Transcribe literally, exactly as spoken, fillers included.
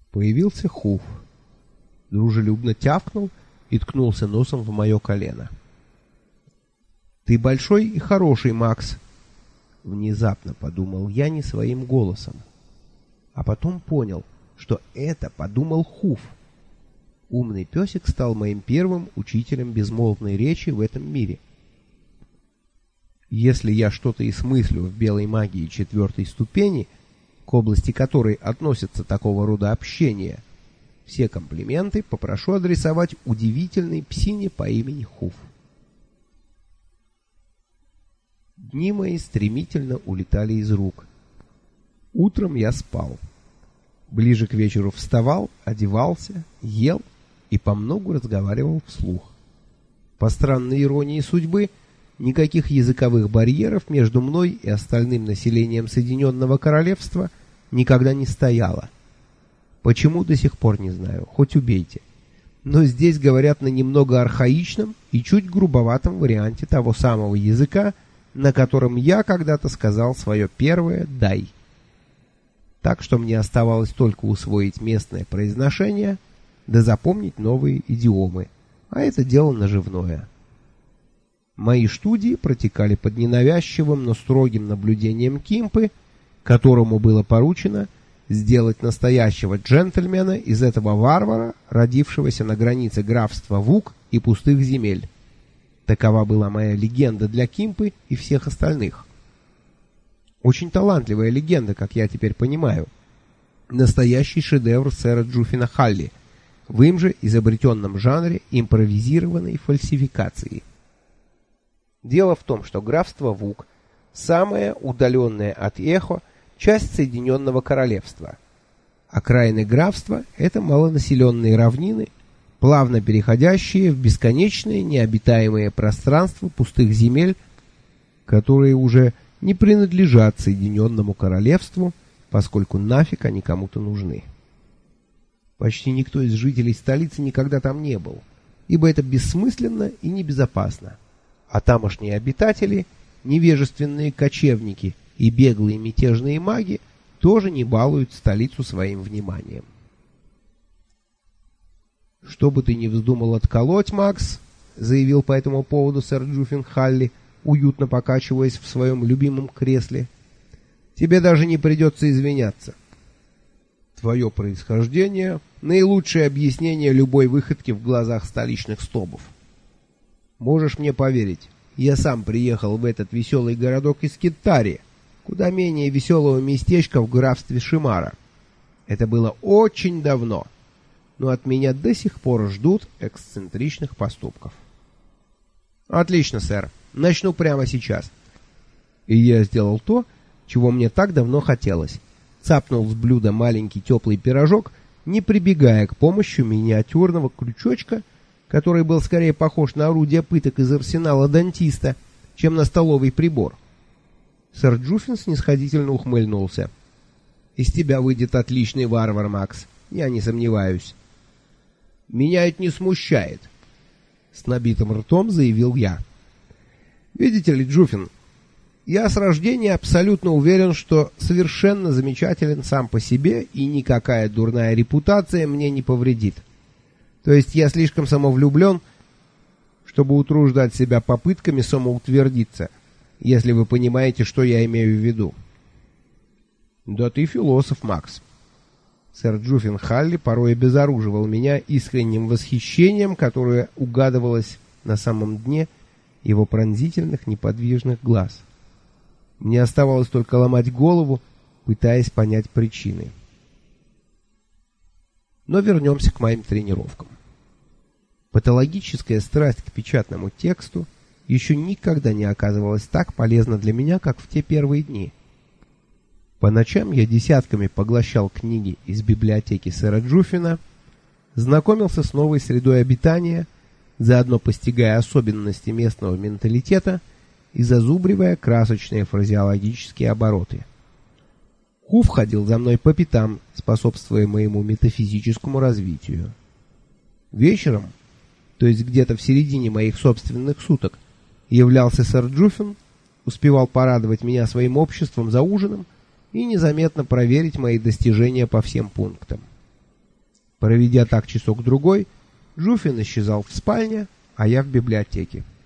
Появился Хуф. Дружелюбно тявкнул и ткнулся носом в мое колено. «Ты большой и хороший, Макс!» Внезапно подумал я не своим голосом. А потом понял, что это подумал Хуф. Умный песик стал моим первым учителем безмолвной речи в этом мире. Если я что-то и смыслю в белой магии четвертой ступени, к области которой относятся такого рода общения, все комплименты попрошу адресовать удивительной псине по имени Хуф. Дни мои стремительно улетали из рук. Утром я спал. Ближе к вечеру вставал, одевался, ел и помногу разговаривал вслух. По странной иронии судьбы, никаких языковых барьеров между мной и остальным населением Соединенного Королевства никогда не стояло. Почему, до сих пор не знаю, хоть убейте. Но здесь говорят на немного архаичном и чуть грубоватом варианте того самого языка, на котором я когда-то сказал свое первое «дай». Так что мне оставалось только усвоить местное произношение, да запомнить новые идиомы, а это дело наживное. Мои студии протекали под ненавязчивым, но строгим наблюдением Кимпы, которому было поручено сделать настоящего джентльмена из этого варвара, родившегося на границе графства Вук и пустых земель. Такова была моя легенда для Кимпы и всех остальных. Очень талантливая легенда, как я теперь понимаю. Настоящий шедевр сэра Джуфина Халли, в им же изобретенном жанре импровизированной фальсификации. Дело в том, что графство Вук – самая удаленная от Эхо часть Соединенного Королевства. Окраины графства – это малонаселенные равнины, плавно переходящие в бесконечные необитаемые пространства пустых земель, которые уже не принадлежат Соединенному Королевству, поскольку нафиг они кому-то нужны. Почти никто из жителей столицы никогда там не был, ибо это бессмысленно и небезопасно. А тамошние обитатели, невежественные кочевники и беглые мятежные маги, тоже не балуют столицу своим вниманием. «Что бы ты ни вздумал отколоть, Макс», — заявил по этому поводу сэр Джуффин Халли, уютно покачиваясь в своем любимом кресле, — «тебе даже не придется извиняться. Твое происхождение — наилучшее объяснение любой выходки в глазах столичных стобов. Можешь мне поверить, я сам приехал в этот веселый городок из Киттари, куда менее веселого местечка в графстве Шимара. Это было очень давно, но от меня до сих пор ждут эксцентричных поступков». «Отлично, сэр. Начну прямо сейчас». И я сделал то, чего мне так давно хотелось. Цапнул с блюда маленький теплый пирожок, не прибегая к помощи миниатюрного крючочка, который был скорее похож на орудие пыток из арсенала дантиста, чем на столовый прибор. Сэр Джуффин снисходительно ухмыльнулся. «Из тебя выйдет отличный варвар, Макс, я не сомневаюсь». «Меня это не смущает», — с набитым ртом заявил я. «Видите ли, Джуффин, я с рождения абсолютно уверен, что совершенно замечателен сам по себе, и никакая дурная репутация мне не повредит. То есть я слишком самовлюблен, чтобы утруждать себя попытками самоутвердиться, если вы понимаете, что я имею в виду». «Да ты философ, Макс». Сэр Джуффин Халли порой обезоруживал меня искренним восхищением, которое угадывалось на самом дне его пронзительных неподвижных глаз. Мне оставалось только ломать голову, пытаясь понять причины. Но вернемся к моим тренировкам. Патологическая страсть к печатному тексту еще никогда не оказывалась так полезна для меня, как в те первые дни. По ночам я десятками поглощал книги из библиотеки сэра Джуффина, знакомился с новой средой обитания, заодно постигая особенности местного менталитета и зазубривая красочные фразеологические обороты. Хуф ходил за мной по пятам, способствуя моему метафизическому развитию. Вечером, то есть где-то в середине моих собственных суток, являлся сэр Джуффин, успевал порадовать меня своим обществом за ужином и незаметно проверить мои достижения по всем пунктам. Проведя так часок-другой, Жуфин исчезал в спальне, а я в библиотеке.